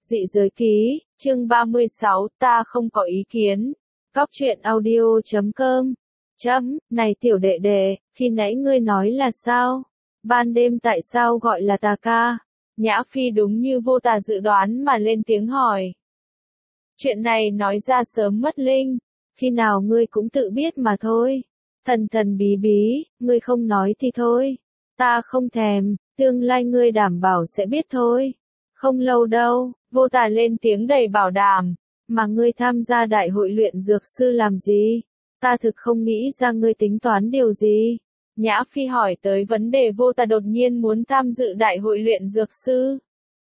Dị giới ký, chương 36, ta không có ý kiến. Góc truyện audio.com. Này tiểu đệ đệ, khi nãy ngươi nói là sao? Ban đêm tại sao gọi là tà ca? Nhã Phi đúng như vô tà dự đoán mà lên tiếng hỏi. Chuyện này nói ra sớm mất linh, khi nào ngươi cũng tự biết mà thôi. Thần thần bí bí, ngươi không nói thì thôi. Ta không thèm, tương lai ngươi đảm bảo sẽ biết thôi. Không lâu đâu, vô tà lên tiếng đầy bảo đảm. Mà ngươi tham gia đại hội luyện dược sư làm gì? Ta thực không nghĩ ra ngươi tính toán điều gì. Nhã Phi hỏi tới vấn đề vô tà đột nhiên muốn tham dự đại hội luyện dược sư.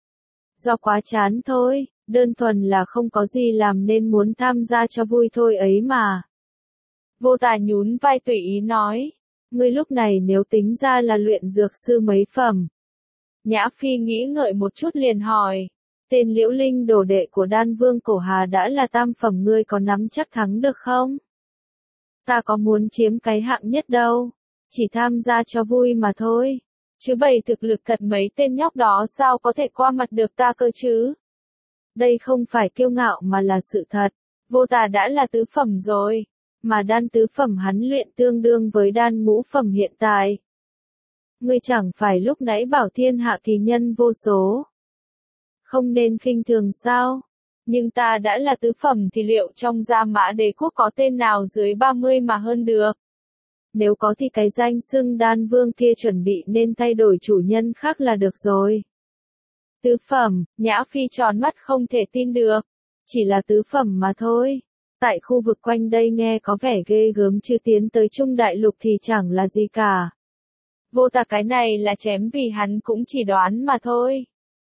Do quá chán thôi, đơn thuần là không có gì làm nên muốn tham gia cho vui thôi ấy mà. Vô tà nhún vai tùy ý nói. Ngươi lúc này nếu tính ra là luyện dược sư mấy phẩm. Nhã Phi nghĩ ngợi một chút liền hỏi. Tên Liễu Linh đồ đệ của Đan Vương Cổ Hà đã là tam phẩm, ngươi có nắm chắc thắng được không? Ta có muốn chiếm cái hạng nhất đâu. Chỉ tham gia cho vui mà thôi. Chứ bày thực lực thật mấy tên nhóc đó sao có thể qua mặt được ta cơ chứ? Đây không phải kiêu ngạo mà là sự thật. Vô tà đã là tứ phẩm rồi. Mà đan tứ phẩm hắn luyện tương đương với đan ngũ phẩm hiện tại. Ngươi chẳng phải lúc nãy bảo thiên hạ kỳ nhân vô số. Không nên khinh thường sao? Nhưng ta đã là tứ phẩm thì liệu trong Gia Mã Đế quốc có tên nào dưới 30 mà hơn được? Nếu có thì cái danh xưng đan vương kia chuẩn bị nên thay đổi chủ nhân khác là được rồi. Tứ phẩm, Nhã Phi tròn mắt không thể tin được. Chỉ là tứ phẩm mà thôi. Tại khu vực quanh đây nghe có vẻ ghê gớm, chứ tiến tới Trung Đại Lục thì chẳng là gì cả. Vô tà cái này là chém vì hắn cũng chỉ đoán mà thôi.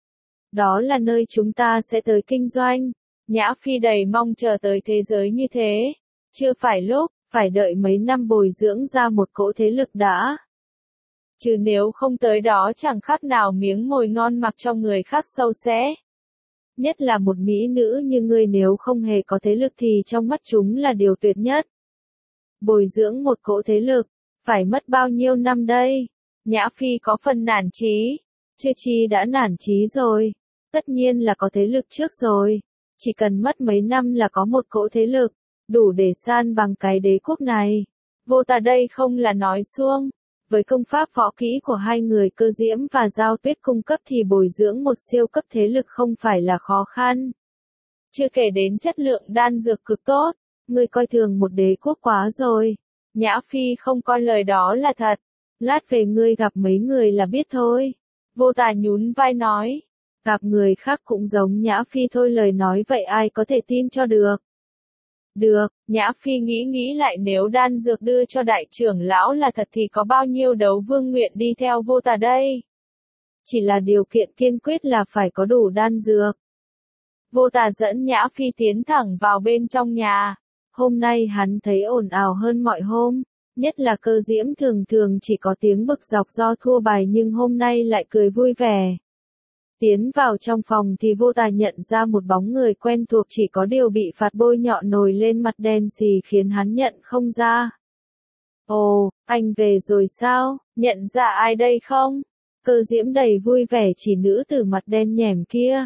Đó là nơi chúng ta sẽ tới kinh doanh. Nhã Phi đầy mong chờ tới thế giới như thế. Chưa phải lúc, phải đợi mấy năm bồi dưỡng ra một cỗ thế lực đã. Chứ nếu không tới đó chẳng khác nào miếng mồi ngon mặc cho người khác sâu xé. Nhất là một mỹ nữ như ngươi, nếu không hề có thế lực thì trong mắt chúng là điều tuyệt nhất. Bồi dưỡng một cỗ thế lực, phải mất bao nhiêu năm đây? Nhã Phi có phần nản chí. Chưa chi đã nản chí rồi. Tất nhiên là có thế lực trước rồi. Chỉ cần mất mấy năm là có một cỗ thế lực, đủ để san bằng cái đế quốc này. Vô tà đây không là nói suông. Với công pháp võ kỹ của hai người Cơ Diễm và Giao Tuyết cung cấp thì bồi dưỡng một siêu cấp thế lực không phải là khó khăn. Chưa kể đến chất lượng đan dược cực tốt. Ngươi coi thường một đế quốc quá rồi. Nhã Phi không coi lời đó là thật. Lát về ngươi gặp mấy người là biết thôi. Vô tà nhún vai nói. Gặp người khác cũng giống Nhã Phi thôi, lời nói vậy ai có thể tin cho được. Được, Nhã Phi nghĩ lại, nếu đan dược đưa cho đại trưởng lão là thật thì có bao nhiêu đấu vương nguyện đi theo vô tà đây. Chỉ là điều kiện kiên quyết là phải có đủ đan dược. Vô tà dẫn Nhã Phi tiến thẳng vào bên trong nhà. Hôm nay hắn thấy ồn ào hơn mọi hôm. Nhất là Cơ Diễm thường chỉ có tiếng bực dọc do thua bài, nhưng hôm nay lại cười vui vẻ. Tiến vào trong phòng thì vô tà nhận ra một bóng người quen thuộc, chỉ có điều bị phạt bôi nhọ nổi lên mặt đen xì khiến hắn nhận không ra. Ồ, anh về rồi sao, nhận ra ai đây không? Cơ Diễm đầy vui vẻ chỉ nữ tử mặt đen nhẻm kia.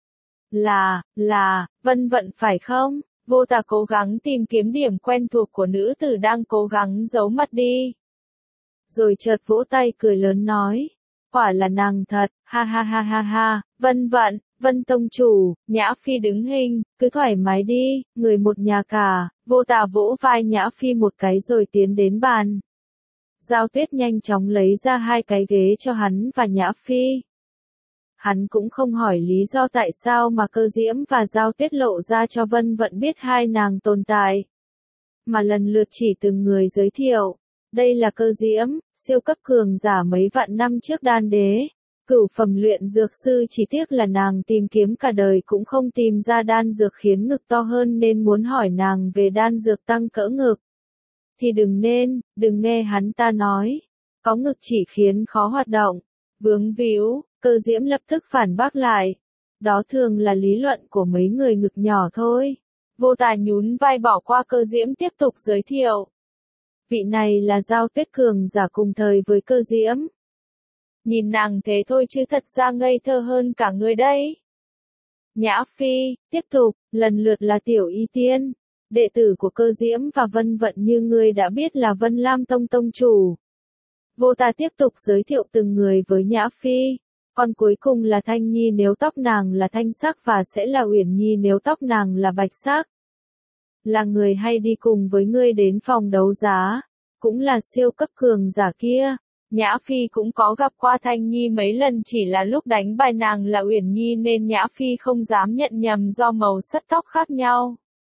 Là, Vân Vận phải không? Vô tà cố gắng tìm kiếm điểm quen thuộc của nữ tử đang cố gắng giấu mặt đi. Rồi chợt vỗ tay cười lớn nói. Quả là nàng thật, ha ha ha ha ha, Vân Vận, Vân Tông chủ. Nhã Phi đứng hình, cứ thoải mái đi, người một nhà cả. Vô tà vỗ vai Nhã Phi một cái rồi tiến đến bàn. Giao Tuyết nhanh chóng lấy ra hai cái ghế cho hắn và Nhã Phi. Hắn cũng không hỏi lý do tại sao mà Cơ Diễm và Giao Tuyết lộ ra cho Vân Vận biết hai nàng tồn tại. Mà lần lượt chỉ từng người giới thiệu. Đây là Cơ Diễm, siêu cấp cường giả mấy vạn năm trước đan đế. Cửu phẩm luyện dược sư, chỉ tiếc là nàng tìm kiếm cả đời cũng không tìm ra đan dược khiến ngực to hơn nên muốn hỏi nàng về đan dược tăng cỡ ngực. Thì đừng nghe hắn ta nói. Có ngực chỉ khiến khó hoạt động. Vướng víu, Cơ Diễm lập tức phản bác lại. Đó thường là lý luận của mấy người ngực nhỏ thôi. Vô tà nhún vai bỏ qua Cơ Diễm tiếp tục giới thiệu. Vị này là Giao Tuyết, cường giả cùng thời với Cơ Diễm. Nhìn nàng thế thôi chứ thật ra ngây thơ hơn cả người đấy. Nhã Phi, tiếp tục, lần lượt là Tiểu Y Tiên, đệ tử của Cơ Diễm và Vân Vận như ngươi đã biết là Vân Lam Tông tông chủ. Vô Ta tiếp tục giới thiệu từng người với Nhã Phi. Còn cuối cùng là Thanh Nhi nếu tóc nàng là thanh sắc và sẽ là Uyển Nhi nếu tóc nàng là bạch sắc. Là người hay đi cùng với ngươi đến phòng đấu giá, cũng là siêu cấp cường giả kia. Nhã Phi cũng có gặp qua Thanh Nhi mấy lần, chỉ là lúc đánh bài nàng là Uyển Nhi nên Nhã Phi không dám nhận nhầm do màu sắc tóc khác nhau.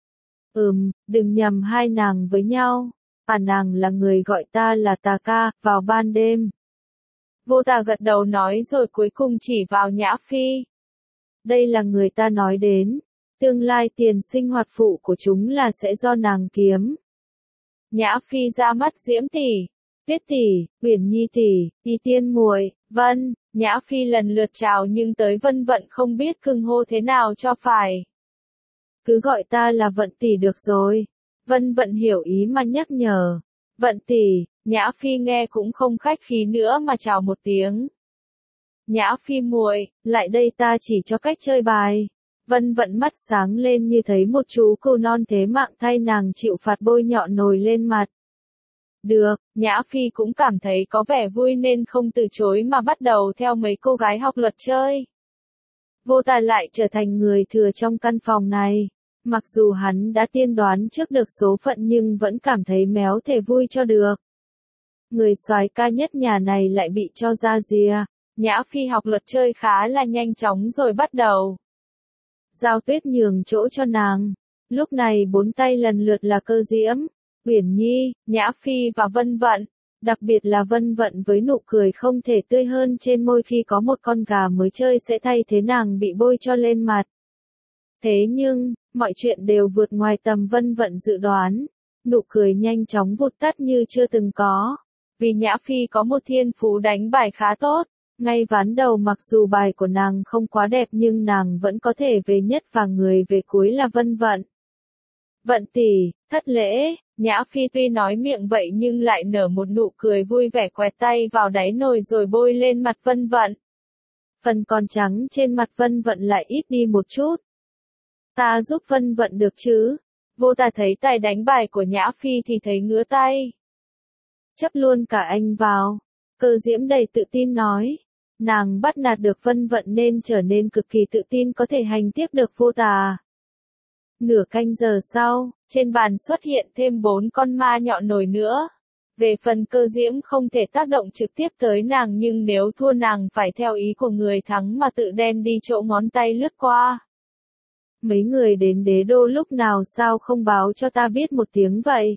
Đừng nhầm hai nàng với nhau. Nàng là người gọi ta là Tà Ca, vào ban đêm. Vô Tà gật đầu nói rồi cuối cùng chỉ vào Nhã Phi. Đây là người ta nói đến. Tương lai tiền sinh hoạt phụ của chúng là sẽ do nàng kiếm. Nhã Phi ra mắt Diễm tỷ, Tuyết tỷ, Uyển Nhi tỷ, Y Tiên muội, Vân. Nhã Phi lần lượt chào nhưng tới Vân Vận không biết cưng hô thế nào cho phải. Cứ gọi ta là Vận tỷ được rồi. Vân Vận hiểu ý mà nhắc nhở. Vận tỷ. Nhã Phi nghe cũng không khách khí nữa mà chào một tiếng. Nhã Phi muội, lại đây ta chỉ cho cách chơi bài. Vân Vận mắt sáng lên như thấy một chú cừu non thế mạng thay nàng chịu phạt bôi nhọ nồi lên mặt. Được, Nhã Phi cũng cảm thấy có vẻ vui nên không từ chối mà bắt đầu theo mấy cô gái học luật chơi. Vô Tà lại trở thành người thừa trong căn phòng này. Mặc dù hắn đã tiên đoán trước được số phận nhưng vẫn cảm thấy méo thể vui cho được. Người soái ca nhất nhà này lại bị cho ra rìa. Nhã Phi học luật chơi khá là nhanh chóng rồi bắt đầu. Giao Tuyết nhường chỗ cho nàng. Lúc này bốn tay lần lượt là Cơ Diễm, Uyển Nhi, Nhã Phi và Vân Vận. Đặc biệt là Vân Vận với nụ cười không thể tươi hơn trên môi khi có một con gà mới chơi sẽ thay thế nàng bị bôi cho lên mặt. Thế nhưng, mọi chuyện đều vượt ngoài tầm Vân Vận dự đoán. Nụ cười nhanh chóng vụt tắt như chưa từng có. Vì Nhã Phi có một thiên phú đánh bài khá tốt. Ngay ván đầu mặc dù bài của nàng không quá đẹp nhưng nàng vẫn có thể về nhất và người về cuối là Vân Vận. Vận tỷ, thất lễ. Nhã Phi tuy nói miệng vậy nhưng lại nở một nụ cười vui vẻ quẹt tay vào đáy nồi rồi bôi lên mặt Vân Vận. Phần còn trắng trên mặt Vân Vận lại ít đi một chút. Ta giúp Vân Vận được chứ? Vô Ta thấy tài đánh bài của Nhã Phi thì thấy ngứa tay. Chấp luôn cả anh vào. Cơ Diễm đầy tự tin nói. Nàng bắt nạt được Vân Vận nên trở nên cực kỳ tự tin có thể hành tiếp được Vô Tà. Nửa canh giờ sau, trên bàn xuất hiện thêm 4 con ma nhọn nồi nữa. Về phần Cơ Diễm không thể tác động trực tiếp tới nàng nhưng nếu thua nàng phải theo ý của người thắng mà tự đem đi chỗ ngón tay lướt qua. Mấy người đến đế đô lúc nào sao không báo cho ta biết một tiếng vậy?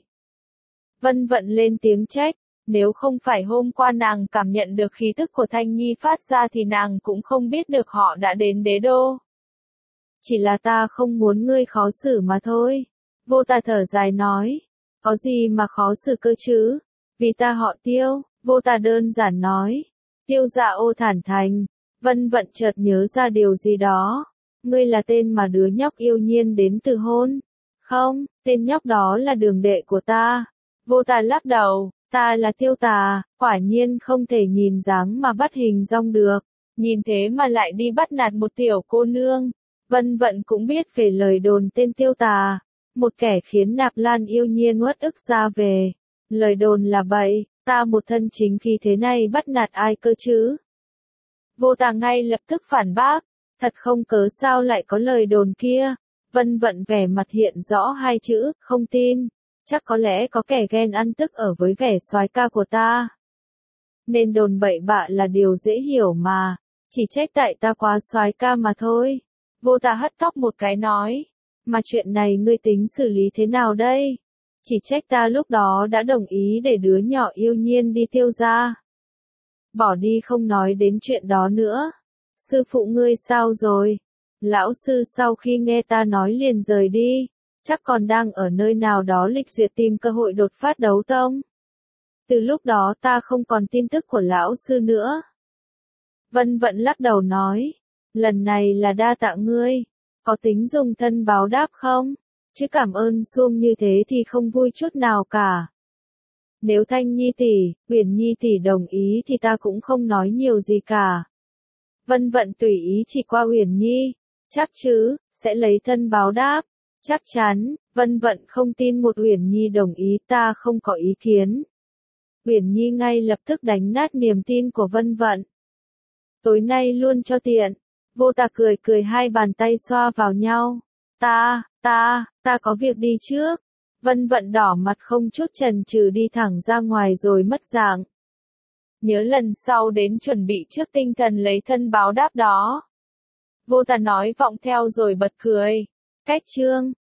Vân Vận lên tiếng trách. Nếu không phải hôm qua nàng cảm nhận được khí tức của Thanh Nhi phát ra thì nàng cũng không biết được họ đã đến đế đô. Chỉ là ta không muốn ngươi khó xử mà thôi. Vô Ta thở dài nói. Có gì mà khó xử cơ chứ? Vì ta họ Tiêu, Vô Ta đơn giản nói. Tiêu Dạ Ô thản thành. Vân Vận chợt nhớ ra điều gì đó. Ngươi là tên mà đứa nhóc yêu nhiên đến từ hôn. Không, tên nhóc đó là đường đệ của ta. Vô Ta lắc đầu. Ta là Tiêu Tà, quả nhiên không thể nhìn dáng mà bắt hình dong được. Nhìn thế mà lại đi bắt nạt một tiểu cô nương. Vân Vận cũng biết về lời đồn tên Tiêu Tà. Một kẻ khiến Nạp Lan yêu nhiên uất ức ra về. Lời đồn là bậy, ta một thân chính khí thế này bắt nạt ai cơ chứ? Vô Tà ngay lập tức phản bác. Thật không cớ sao lại có lời đồn kia. Vân Vận vẻ mặt hiện rõ hai chữ, không tin. Chắc có lẽ có kẻ ghen ăn tức ở với vẻ soái ca của ta. Nên đồn bậy bạ là điều dễ hiểu mà. Chỉ trách tại ta quá soái ca mà thôi. Vô Ta hất tóc một cái nói. Mà chuyện này ngươi tính xử lý thế nào đây? Chỉ trách ta lúc đó đã đồng ý để đứa nhỏ yêu nhiên đi Tiêu gia. Bỏ đi không nói đến chuyện đó nữa. Sư phụ ngươi sao rồi? Lão sư sau khi nghe ta nói liền rời đi. Chắc còn đang ở nơi nào đó lịch duyệt tìm cơ hội đột phát đấu tông. Từ lúc đó ta không còn tin tức của lão sư nữa. Vân Vận lắc đầu nói. Lần này là đa tạ ngươi. Có tính dùng thân báo đáp không? Chứ cảm ơn xuông như thế thì không vui chút nào cả. Nếu Thanh Nhi tỷ, Uyển Nhi tỷ đồng ý thì ta cũng không nói nhiều gì cả. Vân Vận tùy ý chỉ qua Uyển Nhi. Chắc chứ, sẽ lấy thân báo đáp. Chắc chắn, Vân Vận không tin một Uyển Nhi đồng ý, ta không có ý kiến. Uyển Nhi ngay lập tức đánh nát niềm tin của Vân Vận. Tối nay luôn cho tiện. Vô Tà cười cười, hai bàn tay xoa vào nhau. Ta có việc đi trước. Vân Vận đỏ mặt không chút chần chừ đi thẳng ra ngoài rồi mất dạng. Nhớ lần sau đến chuẩn bị trước tinh thần lấy thân báo đáp đó. Vô Tà nói vọng theo rồi bật cười. Cách chương